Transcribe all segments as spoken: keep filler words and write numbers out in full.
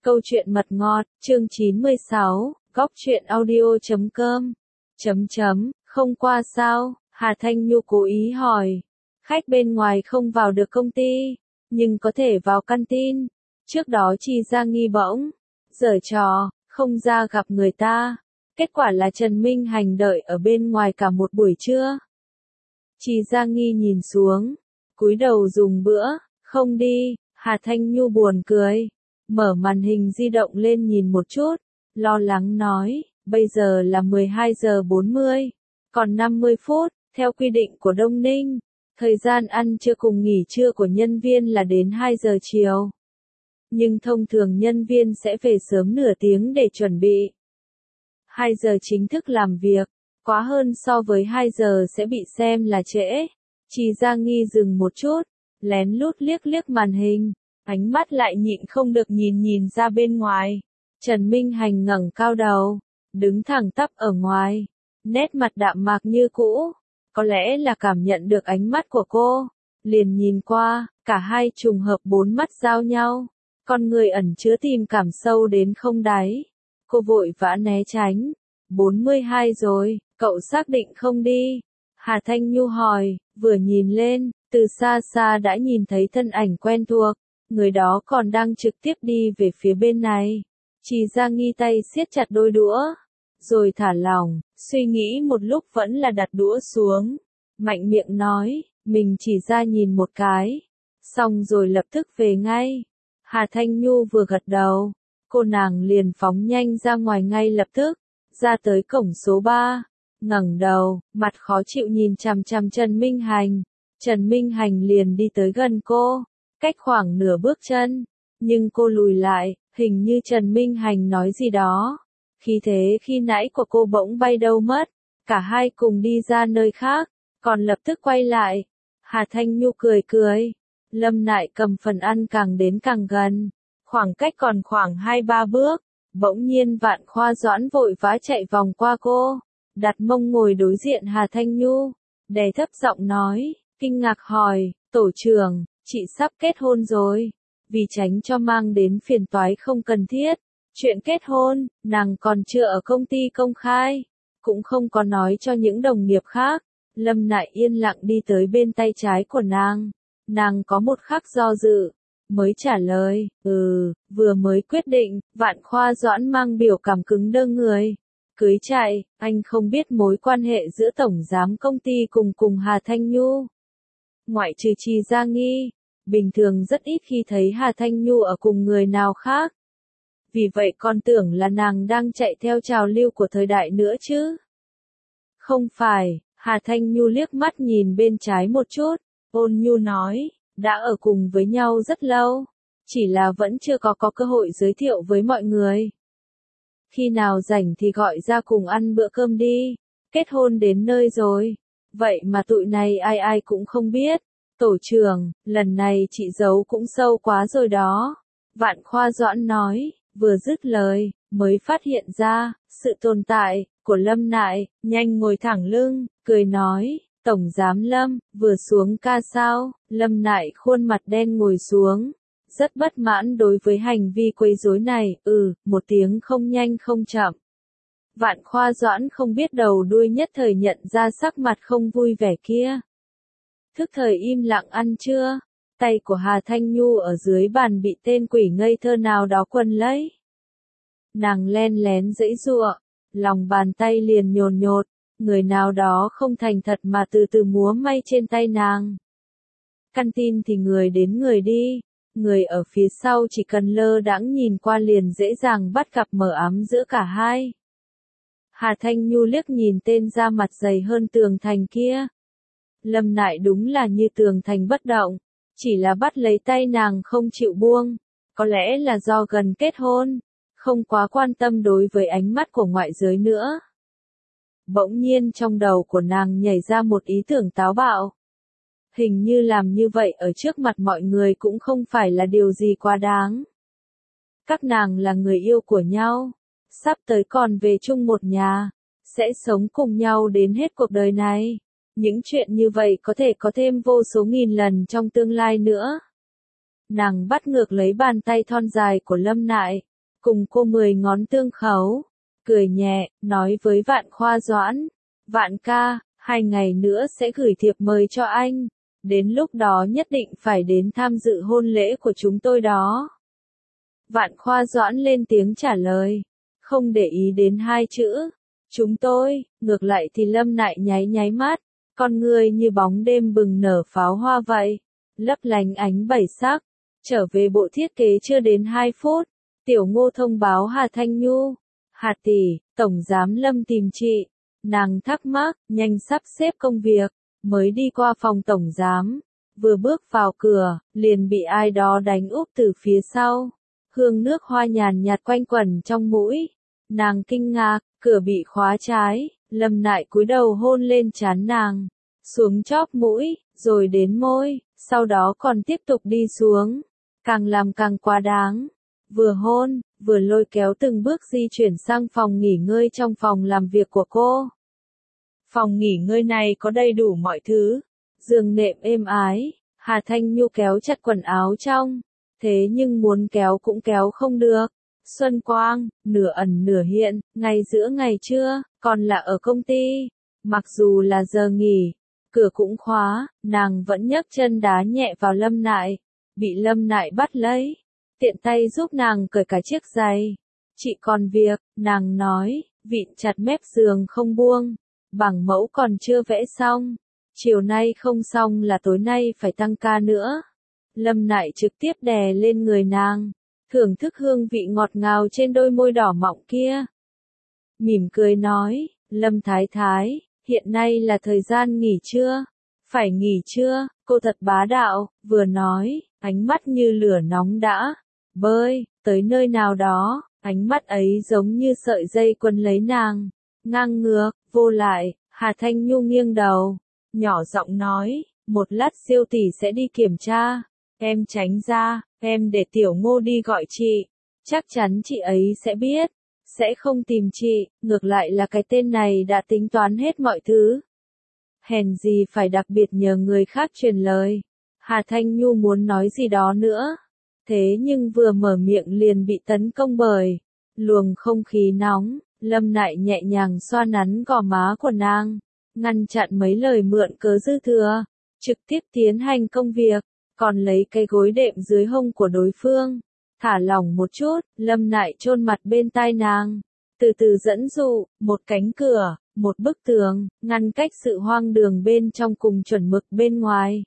Câu chuyện mật ngọt, chương chín mươi sáu, góc truyện audio chấm com. Chấm chấm, không qua sao? Hà Thanh Nhu cố ý hỏi. Khách bên ngoài không vào được công ty, nhưng có thể vào canteen. Trước đó Chi Gia Nghi bỗng giở trò, không ra gặp người ta. Kết quả là Trần Minh Hành đợi ở bên ngoài cả một buổi trưa. Chi Gia Nghi nhìn xuống, cúi đầu dùng bữa, không đi. Hà Thanh Nhu buồn cười, mở màn hình di động lên nhìn một chút, lo lắng nói, bây giờ là mười hai giờ bốn mươi, còn năm mươi phút, theo quy định của Đông Ninh, thời gian ăn trưa cùng nghỉ trưa của nhân viên là đến hai giờ chiều. Nhưng thông thường nhân viên sẽ về sớm nửa tiếng để chuẩn bị. hai giờ chính thức làm việc, quá hơn so với hai giờ sẽ bị xem là trễ. Chi Gia Nghi dừng một chút, lén lút liếc liếc màn hình, ánh mắt lại nhịn không được nhìn nhìn ra bên ngoài. Trần Minh Hành ngẩng cao đầu, đứng thẳng tắp ở ngoài, nét mặt đạm mạc như cũ. Có lẽ là cảm nhận được ánh mắt của cô, liền nhìn qua, cả hai trùng hợp bốn mắt giao nhau, con người ẩn chứa tình cảm sâu đến không đáy. Cô vội vã né tránh. bốn mươi hai rồi, cậu xác định không đi? Hà Thanh Nhu hỏi, vừa nhìn lên, từ xa xa đã nhìn thấy thân ảnh quen thuộc, người đó còn đang trực tiếp đi về phía bên này. Chi Gia Nghi tay siết chặt đôi đũa, rồi thả lỏng, suy nghĩ một lúc vẫn là đặt đũa xuống, mạnh miệng nói, mình chỉ ra nhìn một cái, xong rồi lập tức về ngay. Hà Thanh Nhu vừa gật đầu, cô nàng liền phóng nhanh ra ngoài ngay lập tức, ra tới cổng số ba, ngẩng đầu, mặt khó chịu nhìn chằm chằm Trần Minh Hành. Trần Minh Hành liền đi tới gần cô, cách khoảng nửa bước chân, nhưng cô lùi lại, hình như Trần Minh Hành nói gì đó. Khí thế khi nãy của cô bỗng bay đâu mất, cả hai cùng đi ra nơi khác, còn lập tức quay lại. Hà Thanh Nhu cười cười, Lâm Nại cầm phần ăn càng đến càng gần, khoảng cách còn khoảng hai ba bước, bỗng nhiên Vạn Khoa Doãn vội vã chạy vòng qua cô, đặt mông ngồi đối diện Hà Thanh Nhu, đè thấp giọng nói, kinh ngạc hỏi, tổ trưởng, chị sắp kết hôn rồi. Vì tránh cho mang đến phiền toái không cần thiết, chuyện kết hôn, nàng còn chưa ở công ty công khai, cũng không có nói cho những đồng nghiệp khác. Lâm Nại yên lặng đi tới bên tay trái của nàng, nàng có một khắc do dự, mới trả lời, ừ, vừa mới quyết định. Vạn Khoa Doãn mang biểu cảm cứng đơ người, cưới chạy, anh không biết mối quan hệ giữa tổng giám công ty cùng cùng Hà Thanh Nhu. Ngoại trừ Chi Gia Nghi, bình thường rất ít khi thấy Hà Thanh Nhu ở cùng người nào khác. Vì vậy con tưởng là nàng đang chạy theo trào lưu của thời đại nữa chứ. Không phải, Hà Thanh Nhu liếc mắt nhìn bên trái một chút, ôn nhu nói, đã ở cùng với nhau rất lâu, chỉ là vẫn chưa có có cơ hội giới thiệu với mọi người. Khi nào rảnh thì gọi ra cùng ăn bữa cơm đi, kết hôn đến nơi rồi, vậy mà tụi này ai ai cũng không biết. Tổ trưởng, lần này chị giấu cũng sâu quá rồi đó. Vạn Khoa Doãn nói, vừa dứt lời, mới phát hiện ra, sự tồn tại, của Lâm Nại, nhanh ngồi thẳng lưng, cười nói, Tổng Giám Lâm, vừa xuống ca sao? Lâm Nại khuôn mặt đen ngồi xuống, rất bất mãn đối với hành vi quấy rối này, ừ, một tiếng không nhanh không chậm. Vạn Khoa Doãn không biết đầu đuôi nhất thời nhận ra sắc mặt không vui vẻ kia. Thức thời im lặng ăn trưa, tay của Hà Thanh Nhu ở dưới bàn bị tên quỷ ngây thơ nào đó quấn lấy. Nàng len lén giãy giụa, lòng bàn tay liền nhồn nhột, người nào đó không thành thật mà từ từ múa may trên tay nàng. Canteen thì người đến người đi, người ở phía sau chỉ cần lơ đãng nhìn qua liền dễ dàng bắt gặp mờ ám giữa cả hai. Hà Thanh Nhu liếc nhìn tên da mặt dày hơn tường thành kia. Lâm Nại đúng là như tường thành bất động, chỉ là bắt lấy tay nàng không chịu buông, có lẽ là do gần kết hôn, không quá quan tâm đối với ánh mắt của ngoại giới nữa. Bỗng nhiên trong đầu của nàng nhảy ra một ý tưởng táo bạo. Hình như làm như vậy ở trước mặt mọi người cũng không phải là điều gì quá đáng. Các nàng là người yêu của nhau, sắp tới còn về chung một nhà, sẽ sống cùng nhau đến hết cuộc đời này. Những chuyện như vậy có thể có thêm vô số nghìn lần trong tương lai nữa. Nàng bắt ngược lấy bàn tay thon dài của Lâm Nại, cùng cô mười ngón tương khấu, cười nhẹ, nói với Vạn Khoa Doãn, Vạn ca, hai ngày nữa sẽ gửi thiệp mời cho anh, đến lúc đó nhất định phải đến tham dự hôn lễ của chúng tôi đó. Vạn Khoa Doãn lên tiếng trả lời, không để ý đến hai chữ, chúng tôi, ngược lại thì Lâm Nại nháy nháy mắt, con người như bóng đêm bừng nở pháo hoa vậy, lấp lánh ánh bảy sắc. Trở về bộ thiết kế chưa đến hai phút, Tiểu Ngô thông báo Hà Thanh Nhu, Hà tỷ, Tổng giám Lâm tìm chị. Nàng thắc mắc, nhanh sắp xếp công việc, mới đi qua phòng tổng giám, vừa bước vào cửa, liền bị ai đó đánh úp từ phía sau. Hương nước hoa nhàn nhạt quanh quẩn trong mũi. Nàng kinh ngạc, cửa bị khóa trái, Lâm Nại cúi đầu hôn lên trán nàng, xuống chóp mũi, rồi đến môi, sau đó còn tiếp tục đi xuống, càng làm càng quá đáng. Vừa hôn, vừa lôi kéo từng bước di chuyển sang phòng nghỉ ngơi trong phòng làm việc của cô. Phòng nghỉ ngơi này có đầy đủ mọi thứ, giường nệm êm ái, Hà Thanh Nhu kéo chặt quần áo trong, thế nhưng muốn kéo cũng kéo không được. Xuân quang, nửa ẩn nửa hiện, ngay giữa ngày trưa, còn là ở công ty. Mặc dù là giờ nghỉ, cửa cũng khóa, nàng vẫn nhấc chân đá nhẹ vào Lâm Nại, bị Lâm Nại bắt lấy, tiện tay giúp nàng cởi cả chiếc giày. Chị còn việc, nàng nói, vịn chặt mép giường không buông, bảng mẫu còn chưa vẽ xong, chiều nay không xong là tối nay phải tăng ca nữa. Lâm Nại trực tiếp đè lên người nàng, thưởng thức hương vị ngọt ngào trên đôi môi đỏ mọng kia. Mỉm cười nói, Lâm Thái Thái, hiện nay là thời gian nghỉ trưa, phải nghỉ trưa, cô thật bá đạo, vừa nói, ánh mắt như lửa nóng đã, bơi, tới nơi nào đó, ánh mắt ấy giống như sợi dây quấn lấy nàng, ngang ngược, vô lại. Hà Thanh Nhu nghiêng đầu, nhỏ giọng nói, một lát Siêu tỷ sẽ đi kiểm tra, em tránh ra, em để Tiểu Ngô đi gọi chị, chắc chắn chị ấy sẽ biết, sẽ không tìm chị, ngược lại là cái tên này đã tính toán hết mọi thứ. Hèn gì phải đặc biệt nhờ người khác truyền lời. Hà Thanh Nhu muốn nói gì đó nữa, thế nhưng vừa mở miệng liền bị tấn công bởi luồng không khí nóng. Lâm Nại nhẹ nhàng xoa nắn gò má của nàng, ngăn chặn mấy lời mượn cớ dư thừa, trực tiếp tiến hành công việc, còn lấy cái gối đệm dưới hông của đối phương, thả lỏng một chút. Lâm Nại chôn mặt bên tai nàng, từ từ dẫn dụ, một cánh cửa, một bức tường, ngăn cách sự hoang đường bên trong cùng chuẩn mực bên ngoài.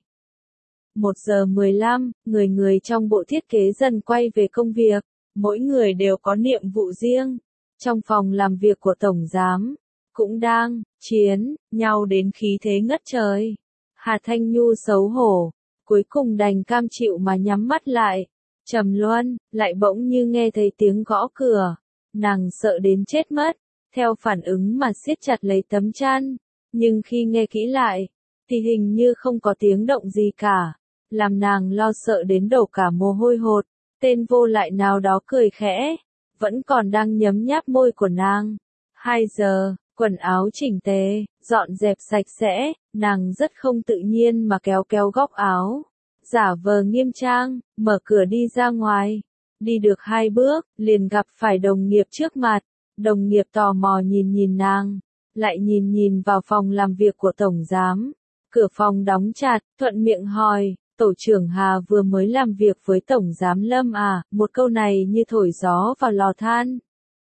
Một giờ mười lăm, người người trong bộ thiết kế dần quay về công việc, mỗi người đều có nhiệm vụ riêng. Trong phòng làm việc của Tổng Giám, cũng đang chiến nhau đến khí thế ngất trời. Hà Thanh Nhu xấu hổ, cuối cùng đành cam chịu mà nhắm mắt lại. Trầm Luân, lại bỗng như nghe thấy tiếng gõ cửa. Nàng sợ đến chết mất, theo phản ứng mà siết chặt lấy tấm chăn. Nhưng khi nghe kỹ lại, thì hình như không có tiếng động gì cả. Làm nàng lo sợ đến đổ cả mồ hôi hột. Tên vô lại nào đó cười khẽ, vẫn còn đang nhấm nháp môi của nàng. Hai giờ, quần áo chỉnh tề, dọn dẹp sạch sẽ, nàng rất không tự nhiên mà kéo kéo góc áo, giả vờ nghiêm trang, mở cửa đi ra ngoài. Đi được hai bước, liền gặp phải đồng nghiệp trước mặt. Đồng nghiệp tò mò nhìn nhìn nàng, lại nhìn nhìn vào phòng làm việc của Tổng Giám. Cửa phòng đóng chặt, thuận miệng hỏi, Tổ trưởng Hà vừa mới làm việc với Tổng Giám Lâm à, một câu này như thổi gió vào lò than.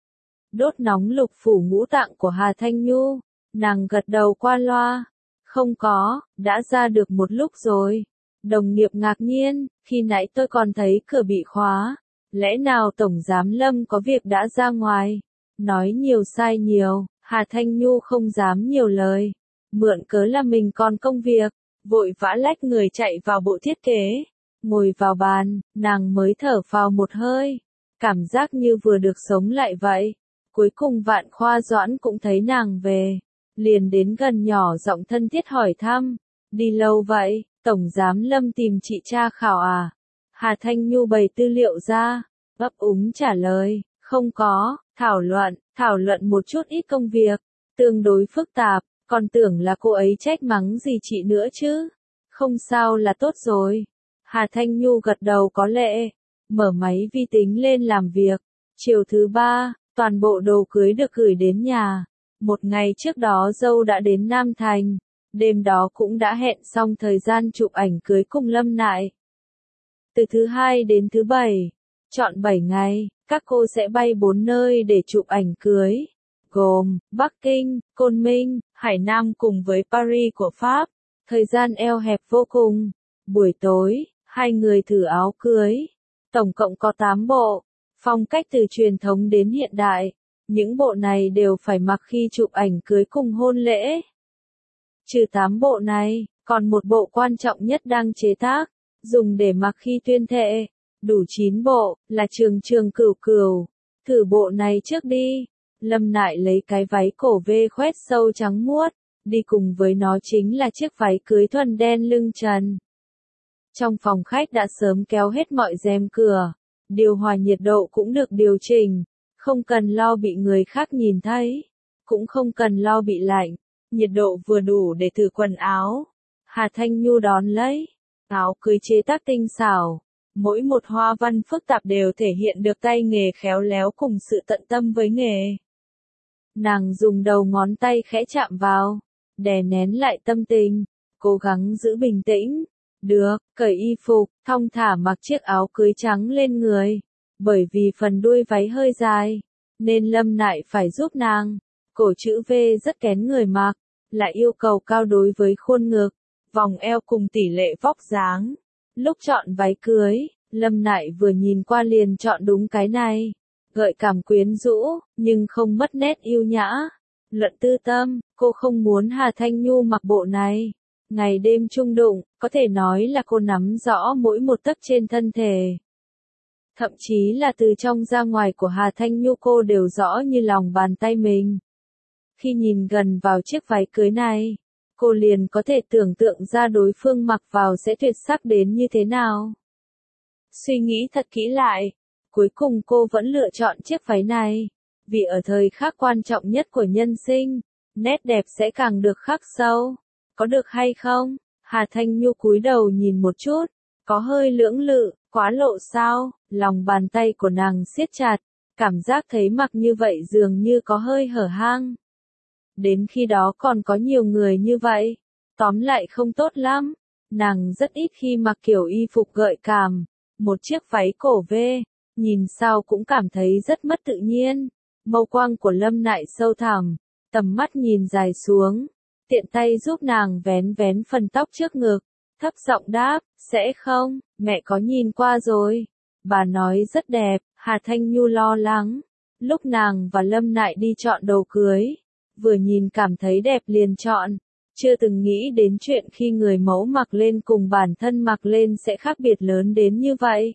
Đốt nóng lục phủ ngũ tạng của Hà Thanh Nhu, nàng gật đầu qua loa. Không có, đã ra được một lúc rồi. Đồng nghiệp ngạc nhiên, khi nãy tôi còn thấy cửa bị khóa. Lẽ nào Tổng Giám Lâm có việc đã ra ngoài? Nói nhiều sai nhiều, Hà Thanh Nhu không dám nhiều lời. Mượn cớ là mình còn công việc, vội vã lách người chạy vào bộ thiết kế. Ngồi vào bàn, nàng mới thở phào một hơi. Cảm giác như vừa được sống lại vậy. Cuối cùng Vạn Khoa Doãn cũng thấy nàng về. Liền đến gần nhỏ giọng thân thiết hỏi thăm. Đi lâu vậy, Tổng Giám Lâm tìm chị tra khảo à? Hà Thanh Nhu bày tư liệu ra, ấp úng trả lời, không có, thảo luận, thảo luận một chút ít công việc, tương đối phức tạp, còn tưởng là cô ấy trách mắng gì chị nữa chứ. Không sao là tốt rồi. Hà Thanh Nhu gật đầu có lệ, mở máy vi tính lên làm việc. Chiều thứ ba, toàn bộ đồ cưới được gửi đến nhà. Một ngày trước đó dâu đã đến Nam Thành, đêm đó cũng đã hẹn xong thời gian chụp ảnh cưới cùng Lâm Nại. Từ thứ hai đến thứ bảy, trọn bảy ngày, các cô sẽ bay bốn nơi để chụp ảnh cưới, gồm Bắc Kinh, Côn Minh, Hải Nam cùng với Paris của Pháp. Thời gian eo hẹp vô cùng. Buổi tối, hai người thử áo cưới. Tổng cộng có tám bộ, phong cách từ truyền thống đến hiện đại. Những bộ này đều phải mặc khi chụp ảnh cưới cùng hôn lễ. Trừ tám bộ này, còn một bộ quan trọng nhất đang chế tác, dùng để mặc khi tuyên thệ. Đủ chín bộ, là Trường Trường Cửu Cửu. Thử bộ này trước đi. Lâm Nại lấy cái váy cổ vê khoét sâu trắng muốt, đi cùng với nó chính là chiếc váy cưới thuần đen lưng trần. Trong phòng khách đã sớm kéo hết mọi rèm cửa, điều hòa nhiệt độ cũng được điều chỉnh, không cần lo bị người khác nhìn thấy, cũng không cần lo bị lạnh, nhiệt độ vừa đủ để thử quần áo. Hà Thanh Nhu đón lấy, áo cưới chế tác tinh xảo, mỗi một hoa văn phức tạp đều thể hiện được tay nghề khéo léo cùng sự tận tâm với nghề. Nàng dùng đầu ngón tay khẽ chạm vào, đè nén lại tâm tình, cố gắng giữ bình tĩnh. Được, cởi y phục, thong thả mặc chiếc áo cưới trắng lên người. Bởi vì phần đuôi váy hơi dài, nên Lâm Nại phải giúp nàng. Cổ chữ V rất kén người mặc, lại yêu cầu cao đối với khuôn ngực, vòng eo cùng tỷ lệ vóc dáng. Lúc chọn váy cưới, Lâm Nại vừa nhìn qua liền chọn đúng cái này. Gợi cảm quyến rũ, nhưng không mất nét yêu nhã. Luận tư tâm, cô không muốn Hà Thanh Nhu mặc bộ này. Ngày đêm chung đụng, có thể nói là cô nắm rõ mỗi một tấc trên thân thể. Thậm chí là từ trong ra ngoài của Hà Thanh Nhu cô đều rõ như lòng bàn tay mình. Khi nhìn gần vào chiếc váy cưới này, cô liền có thể tưởng tượng ra đối phương mặc vào sẽ tuyệt sắc đến như thế nào. Suy nghĩ thật kỹ lại, cuối cùng cô vẫn lựa chọn chiếc váy này, vì ở thời khắc quan trọng nhất của nhân sinh, nét đẹp sẽ càng được khắc sâu. Có được hay không? Hà Thanh Nhu cúi đầu nhìn một chút, có hơi lưỡng lự, quá lộ sao? Lòng bàn tay của nàng siết chặt, cảm giác thấy mặc như vậy dường như có hơi hở hang. Đến khi đó còn có nhiều người như vậy, tóm lại không tốt lắm. Nàng rất ít khi mặc kiểu y phục gợi cảm, một chiếc váy cổ V, nhìn sao cũng cảm thấy rất mất tự nhiên. Mâu quang của Lâm Nại sâu thẳm, tầm mắt nhìn dài xuống. Tiện tay giúp nàng vén vén phần tóc trước ngực, thấp giọng đáp, sẽ không, mẹ có nhìn qua rồi. Bà nói rất đẹp. Hà Thanh Nhu lo lắng. Lúc nàng và Lâm Nại đi chọn đồ cưới, vừa nhìn cảm thấy đẹp liền chọn, chưa từng nghĩ đến chuyện khi người mẫu mặc lên cùng bản thân mặc lên sẽ khác biệt lớn đến như vậy.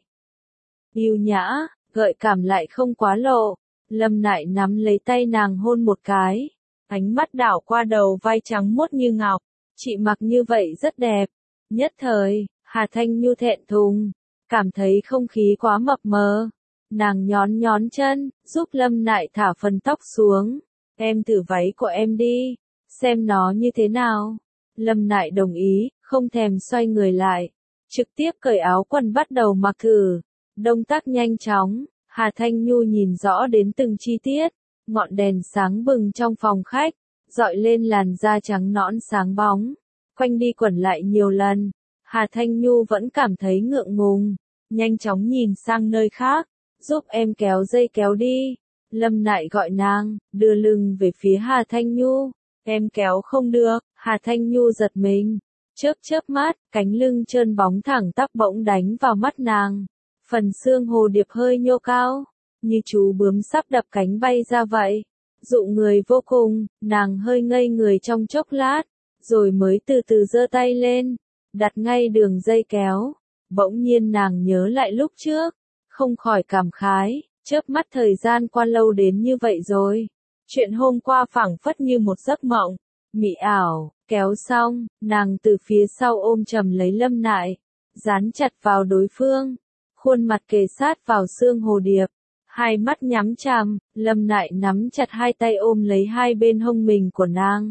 Yêu nhã, gợi cảm lại không quá lộ. Lâm Nại nắm lấy tay nàng hôn một cái. Ánh mắt đảo qua đầu vai trắng muốt như ngọc, chị mặc như vậy rất đẹp. Nhất thời, Hà Thanh Nhu thẹn thùng, cảm thấy không khí quá mập mờ. Nàng nhón nhón chân, giúp Lâm Nại thả phần tóc xuống. Em thử váy của em đi, xem nó như thế nào. Lâm Nại đồng ý, không thèm xoay người lại, trực tiếp cởi áo quần bắt đầu mặc thử. Động tác nhanh chóng, Hà Thanh Nhu nhìn rõ đến từng chi tiết. Ngọn đèn sáng bừng trong phòng khách, dọi lên làn da trắng nõn sáng bóng. Quanh đi quẩn lại nhiều lần, Hà Thanh Nhu vẫn cảm thấy ngượng ngùng, nhanh chóng nhìn sang nơi khác, giúp em kéo dây kéo đi. Lâm Nại gọi nàng, đưa lưng về phía Hà Thanh Nhu, em kéo không được. Hà Thanh Nhu giật mình, chớp chớp mắt, cánh lưng trơn bóng thẳng tắp bỗng đánh vào mắt nàng, phần xương hồ điệp hơi nhô cao, như chú bướm sắp đập cánh bay ra vậy. Dụ người vô cùng, nàng hơi ngây người trong chốc lát, rồi mới từ từ giơ tay lên, đặt ngay đường dây kéo. Bỗng nhiên nàng nhớ lại lúc trước, không khỏi cảm khái, chớp mắt thời gian qua lâu đến như vậy rồi. Chuyện hôm qua phảng phất như một giấc mộng, mị ảo. Kéo xong, nàng từ phía sau ôm chầm lấy Lâm Nại, dán chặt vào đối phương, khuôn mặt kề sát vào xương hồ điệp. Hai mắt nhắm chằm, Lâm Nại nắm chặt hai tay ôm lấy hai bên hông mình của nàng.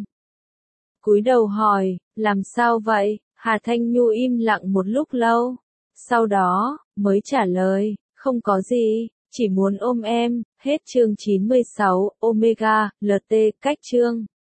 Cúi đầu hỏi, làm sao vậy? Hà Thanh Nhu im lặng một lúc lâu, sau đó, mới trả lời, không có gì, chỉ muốn ôm em, hết chương chín mươi sáu, Omega, lờ tê, cách chương.